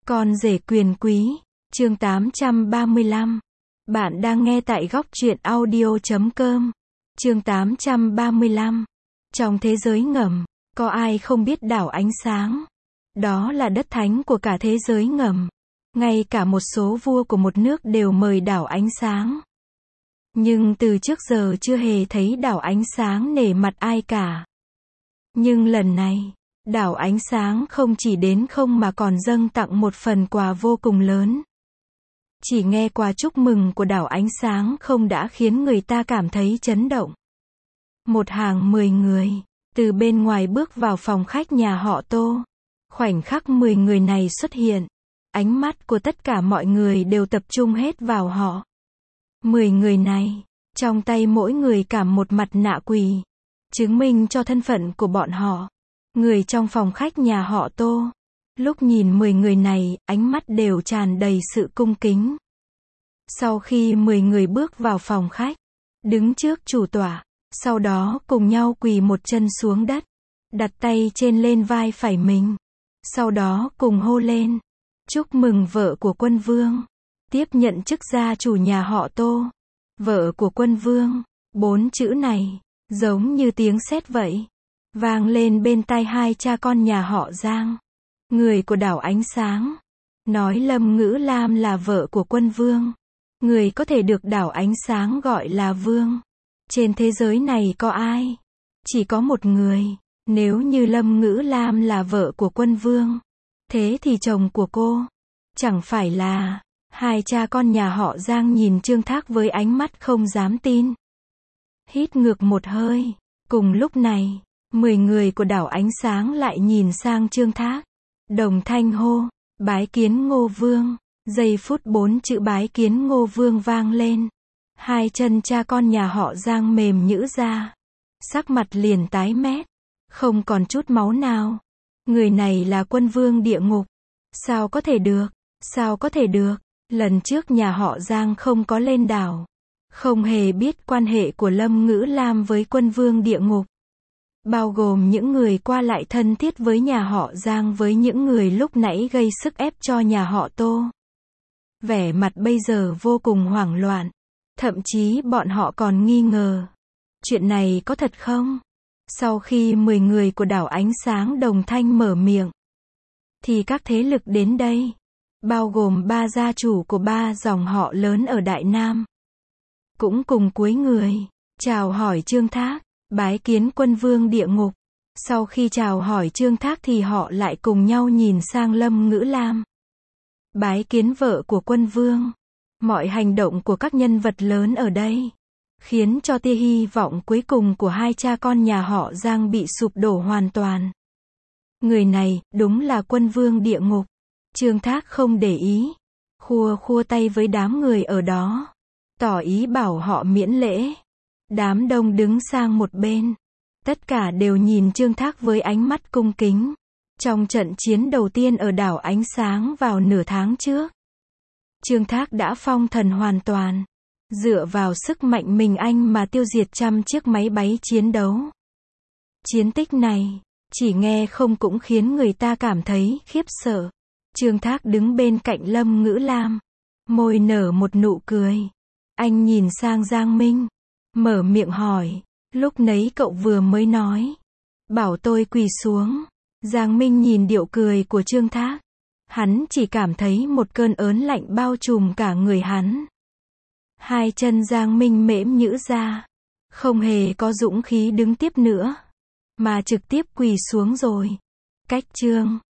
Con rể quyền quý, chương 835. Bạn đang nghe tại góc truyện audio.com. Chương 835. Trong thế giới ngầm, có ai không biết đảo ánh sáng? Đó là đất thánh của cả thế giới ngầm. Ngay cả một số vua của một nước đều mời đảo ánh sáng. Nhưng từ trước giờ chưa hề thấy đảo ánh sáng nể mặt ai cả. Nhưng lần này, đảo ánh sáng không chỉ đến không mà còn dâng tặng một phần quà vô cùng lớn. Chỉ nghe quà chúc mừng của đảo ánh sáng không đã khiến người ta cảm thấy chấn động. Một hàng 10 người, từ bên ngoài bước vào phòng khách nhà họ Tô. Khoảnh khắc 10 người này xuất hiện, ánh mắt của tất cả mọi người đều tập trung hết vào họ. 10 người này, trong tay mỗi người cảm một mặt nạ quỷ, chứng minh cho thân phận của bọn họ. Người trong phòng khách nhà họ Tô, lúc nhìn 10 người này, ánh mắt đều tràn đầy sự cung kính. Sau khi 10 người bước vào phòng khách, đứng trước chủ tọa, sau đó cùng nhau quỳ một chân xuống đất, đặt tay trên lên vai phải mình. Sau đó cùng hô lên, chúc mừng vợ của quân vương, tiếp nhận chức gia chủ nhà họ Tô. Vợ của quân vương, 4 chữ này, giống như tiếng sét vậy, vang lên bên tai hai cha con nhà họ Giang. Người của đảo ánh sáng, nói Lâm Ngữ Lam là vợ của quân vương. Người có thể được đảo ánh sáng gọi là vương. Trên thế giới này có ai? Chỉ có một người. Nếu như Lâm Ngữ Lam là vợ của quân vương, thế thì chồng của cô chẳng phải là... Hai cha con nhà họ Giang nhìn Trương Thác với ánh mắt không dám tin. Hít ngược một hơi. Cùng lúc này, 10 người của đảo ánh sáng lại nhìn sang Trương Thác. Đồng thanh hô, bái kiến Ngô Vương. Giây phút 4 chữ bái kiến Ngô Vương vang lên. Hai chân cha con nhà họ Giang mềm nhũn ra. Sắc mặt liền tái mét. Không còn chút máu nào. Người này là quân vương địa ngục. Sao có thể được? Sao có thể được? Lần trước nhà họ Giang không có lên đảo. Không hề biết quan hệ của Lâm Ngữ Lam với quân vương địa ngục. Bao gồm những người qua lại thân thiết với nhà họ Giang với những người lúc nãy gây sức ép cho nhà họ Tô. Vẻ mặt bây giờ vô cùng hoảng loạn. Thậm chí bọn họ còn nghi ngờ. Chuyện này có thật không? Sau khi 10 người của đảo ánh sáng đồng thanh mở miệng, thì các thế lực đến đây, bao gồm 3 gia chủ của 3 dòng họ lớn ở Đại Nam, cũng cùng cúi người, chào hỏi Trương Thác, bái kiến quân vương địa ngục. Sau khi chào hỏi Trương Thác thì họ lại cùng nhau nhìn sang Lâm Ngữ Lam. Bái kiến vợ của quân vương. Mọi hành động của các nhân vật lớn ở đây, khiến cho tia hy vọng cuối cùng của hai cha con nhà họ Giang bị sụp đổ hoàn toàn. Người này, đúng là quân vương địa ngục. Trương Thác không để ý, khua tay với đám người ở đó, tỏ ý bảo họ miễn lễ. Đám đông đứng sang một bên, tất cả đều nhìn Trương Thác với ánh mắt cung kính. Trong trận chiến đầu tiên ở đảo ánh sáng vào nửa tháng trước, Trương Thác đã phong thần hoàn toàn, dựa vào sức mạnh mình anh mà tiêu diệt trăm chiếc máy bay chiến đấu. Chiến tích này, chỉ nghe không cũng khiến người ta cảm thấy khiếp sợ. Trương Thác đứng bên cạnh Lâm Ngữ Lam, môi nở một nụ cười. Anh nhìn sang Giang Minh, mở miệng hỏi, lúc nấy cậu vừa mới nói, bảo tôi quỳ xuống. Giang Minh nhìn điệu cười của Trương Thác, hắn chỉ cảm thấy một cơn ớn lạnh bao trùm cả người hắn. Hai chân Giang Minh mễm nhũn ra, không hề có dũng khí đứng tiếp nữa, mà trực tiếp quỳ xuống rồi. Cách Trương